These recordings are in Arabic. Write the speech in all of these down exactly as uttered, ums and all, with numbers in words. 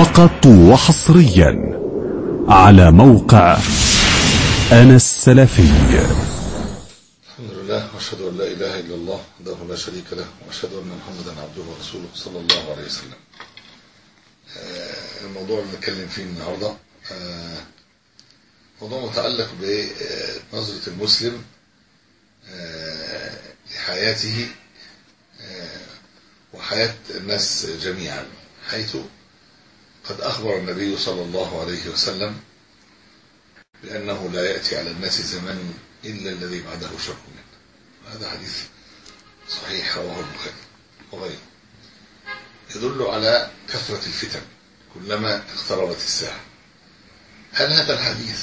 فقط وحصريا على موقع أنا السلفي. الحمد لله واشهد ان لا اله الا الله وحده لا شريك له واشهد ان محمدا عبده ورسوله صلى الله عليه وسلم. الموضوع اللي نتكلم فيه النهارده موضوع متعلق بنظرة المسلم لحياته وحياة الناس جميعا، حيث قد أخبر النبي صلى الله عليه وسلم بأنه لا يأتي على الناس زمان إلا الذي بعده شر منه. هذا حديث صحيح رواه البخاري وغيره، يدل على كثرة الفتن كلما اقتربت الساعة. هل هذا الحديث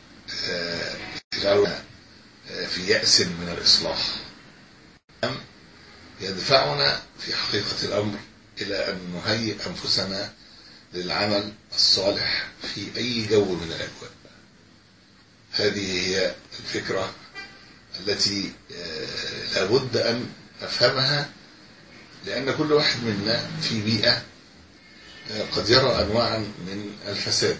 يجعلنا في يأس من الإصلاح، أم يدفعنا في حقيقة الأمر إلى أن نهيئ أنفسنا للعمل الصالح في أي جو من الأجواء؟ هذه هي الفكرة التي لابد أن نفهمها، لأن كل واحد منا في بيئة قد يرى أنواعا من الفساد،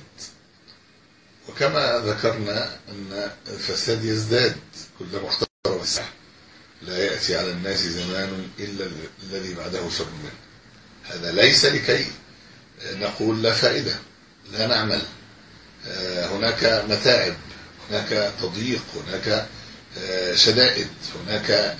وكما ذكرنا أن الفساد يزداد كلما اقترب الساعة. لا يأتي على الناس زمان إلا الذي بعده شر منه. هذا ليس لكي نقول لا فائدة، لا نعمل، هناك متاعب، هناك تضييق، هناك شدائد، هناك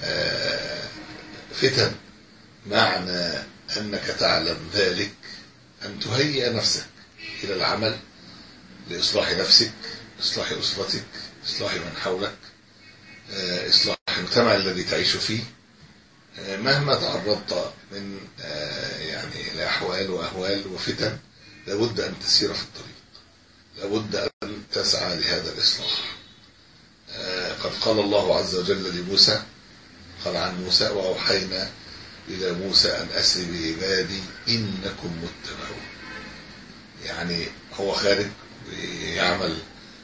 فتن. معنى أنك تعلم ذلك أن تهيئ نفسك إلى العمل لإصلاح نفسك، إصلاح أسرتك، إصلاح من حولك، إصلاح المجتمع الذي تعيش فيه. مهما تعرضت من يعني لأحوال وأهوال وفتن، لابد أن تسير في الطريق، لابد أن تسعى لهذا الإصلاح. قد قال الله عز وجل لموسى، قال عن موسى: وأوحينا إلى موسى أن أسر بعبادي إنكم متبعون. يعني هو خارج يعمل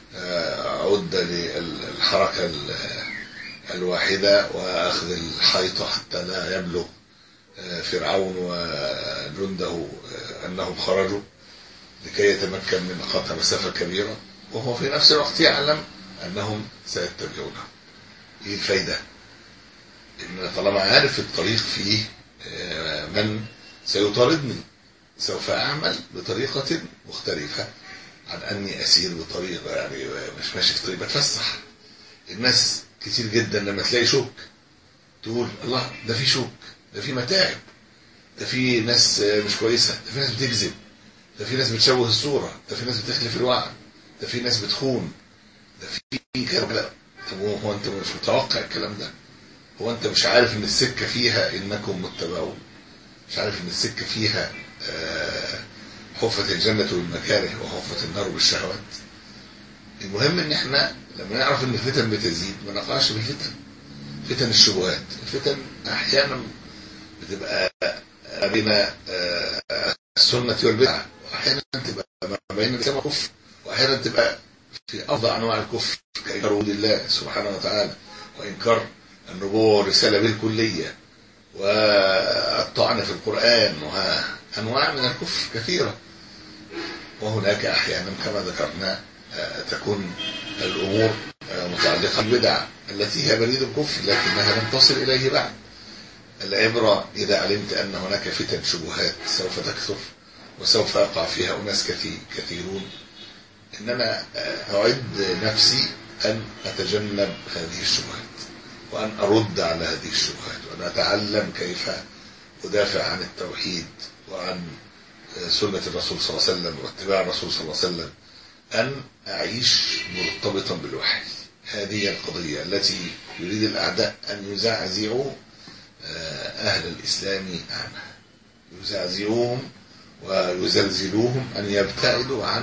عدة للحركة الواحدة وأخذ الحيطة حتى لا يبلغ فرعون وجنده أنهم خرجوا، لكي يتمكن من قطع مسافة كبيرة، وهو في نفس الوقت يعلم أنهم سيتبعونه. إيه الفايدة؟ إن طالما عارف الطريق فيه من سيطاردني، سوف أعمل بطريقة مختلفة عن أني أسير بطريقة يعني مش ماشي في طريق بتفسح. الناس كتير جدا لما تلاقي شوك تقول: الله، ده في شوك، ده في متاعب، ده في ناس مش كويسة، ده في ناس بتكذب، ده في ناس بتشوه الصورة، ده في ناس بتخلف الوعد، ده في ناس بتخون، ده في كلام. طب هو أنت مش متوقع الكلام ده؟ هو أنت مش عارف إن السكة فيها إنكم متبعون؟ مش عارف إن السكة فيها حفة الجنة بالمكاره وحفة النار بالشهوات؟ المهم إن إحنا لما نعرف إن الفتن بتزيد ما نقعش بالفتن. فتن الشبهات، الفتن أحيانا بتبقى بين السنة والبدعة، وأحيانا تبقى ما بين الإسلام والكفر، وأحيانا تبقى في أفضل أنواع الكفر كإنكار وجود الله سبحانه وتعالى، وإنكار النبوة والرسالة بالكلية، والطعن في القرآن، وأنواع من الكفر كثيرة. وهناك أحيانا كما ذكرنا تكون الأمور متعلقة بالبدع التي هي بريد الكفر لكنها لم تصل إليه بعد. العبرة إذا علمت أن هناك فتن شبهات سوف تكثر وسوف يقع فيها أناس كثير كثيرون، إنما أعد نفسي أن أتجنب هذه الشبهات، وأن أرد على هذه الشبهات، وأن أتعلم كيف أدافع عن التوحيد وعن سنة الرسول صلى الله عليه وسلم واتباع الرسول صلى الله عليه وسلم، أن أعيش مرتبطا بالوحي. هذه القضية التي يريد الأعداء أن يزعزعوا أهل الإسلام عنها، يزعزعوهم ويزلزلوهم، أن يبتعدوا عن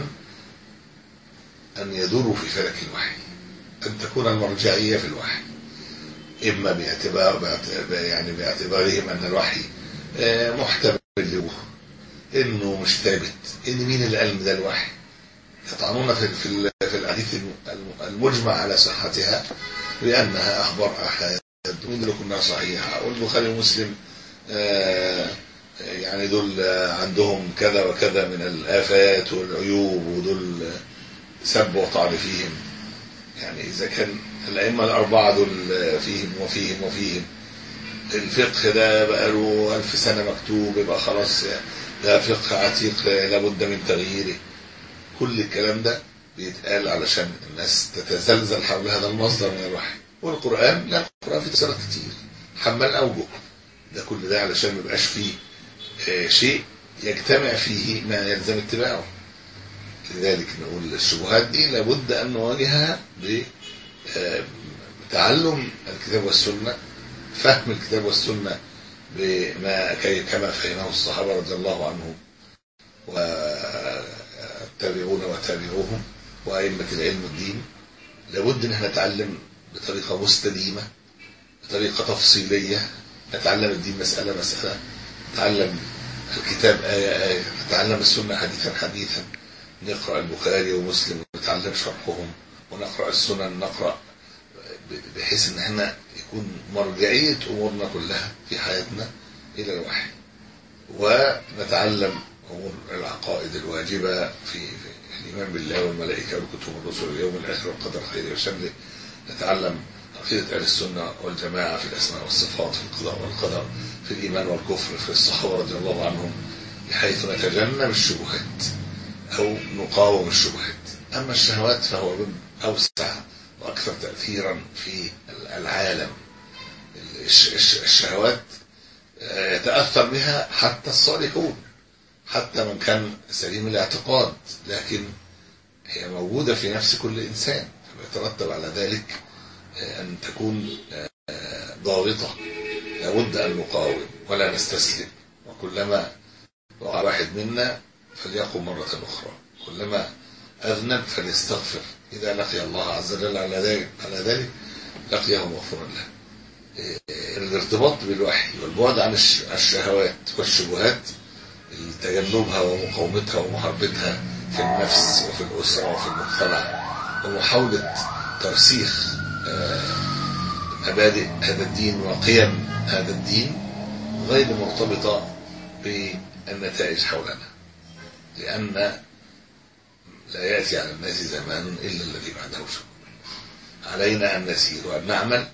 أن يدوروا في فلك الوحي، أن تكون المرجعية في الوحي، إما باعتبار يعني باعتبارهم أن الوحي محتمل له، إنه مش ثابت، إن مين اللي قال ده الوحي. يطعنون في في الحديث المجمع على صحتها بأنها أخبار أحاد وإن كنا صحيحة، والبخاري ومسلم يعني دول عندهم كذا وكذا من الآفات والعيوب، ودول سب وطعن فيهم. يعني إذا كان الأئمة الأربعة دول فيهم وفيهم وفيهم، الفقه ده بقى له ألف سنة مكتوب، يبقى خلاص ده فقه عتيق لابد من تغييره. كل الكلام ده بيتقال علشان الناس تتزلزل حول هذا المصدر من الوحي. والقرآن، لا، القرآن فيه تفسيرات كتير حمال أوجه، ده كل ده علشان ما يبقاش فيه شيء يجتمع فيه ما يلزم اتباعه. لذلك نقول الشبهات دي لابد أن نواجهها بتعلم الكتاب والسنة، فهم الكتاب والسنة بما كما فهمه الصحابة رضي الله عنهم والتابعون وتابعوهم وأئمة العلم والدين. لابد أن احنا نتعلم بطريقة مستديمة، بطريقة تفصيلية، نتعلم الدين مسألة مسألة، نتعلم الكتاب آية آية، نتعلم السنة حديثا حديثا، نقرأ البخاري ومسلم ونتعلم شرحهم، ونقرأ السنن، نقرأ بحيث ان احنا يكون مرجعية امورنا كلها في حياتنا الى الوحي، ونتعلم امور العقائد الواجبة في, في الايمان بالله والملائكة والكتب والرسل واليوم الاخر والقدر خيره وشره. نتعلم عقيدة اهل السنة والجماعة في الاسماء والصفات، في القضاء والقدر، في الايمان والكفر، في الصحابة رضي الله عنهم، بحيث نتجنب الشبهات او نقاوم الشبهات. اما الشهوات فهو من اوسع واكثر تأثيرا في العالم. الشهوات يتأثر بها حتى الصالحون، حتى من كان سليم الاعتقاد، لكن هي موجودة في نفس كل إنسان، فيترتب على ذلك أن تكون ضاغطة. لابد أن نقاوم ولا نستسلم، وكلما وقع واحد منا فليقم مرة أخرى، كلما أذنب فليستغفر، إذا لقي الله عز وجل على ذلك على ذلك لقيه مغفورا له. الارتباط بالوحي والبعد عن الشهوات والشبهات، تجنبها ومقاومتها ومحاربتها في النفس وفي الأسرة وفي المجتمع، ومحاولة ترسيخ مبادئ هذا الدين وقيم هذا الدين غير مرتبطة بالنتائج حولنا، لأن لا يأتي على الناس زمان إلا الذي بعده شر. علينا أن نسير وأن نعمل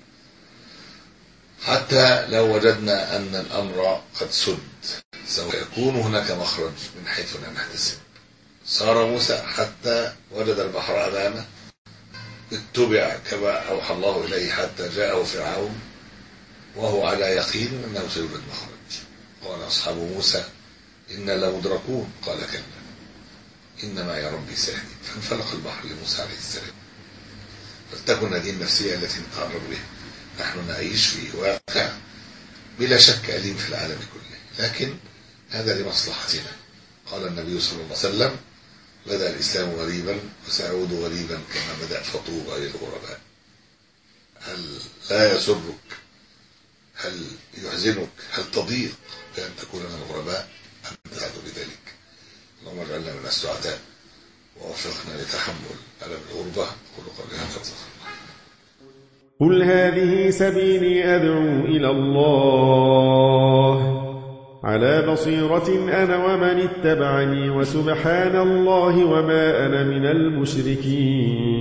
حتى لو وجدنا أن الأمر قد سد، سوف يكون هناك مخرج من حيث لا نحتسب. صار موسى حتى وجد البحر أمامه، اتبع كما أوحى الله إليه حتى جاءه فرعون وهو على يقين أنه سيوجد مخرج. قال أصحاب موسى إنا لمدركون، قال كلا إن معي ربي سيهدين. فانفلق البحر لموسى عليه السلام. فلتكن هذه النفسية التي نتعرض بها. نحن نعيش في واقع بلا شك أليم في العالم كله، لكن هذا لمصلحتنا. قال النبي صلى الله عليه وسلم: بدأ الإسلام غريبا وسيعود غريبا كما بدأ، فطوبى للغرباء. هل لا يسرك؟ هل يحزنك؟ هل تضيق بأن تكون من الغرباء؟ أم تسعد بذلك؟ اللهم اجعلنا من السعداء ووفقنا لتحمل ألم الغربة. قل قولي هذا وأستغفر الله. قل هذه سبيلي أدعو إلى الله على بصيرة أنا ومن اتبعني، وسبحان الله وما أنا من المشركين.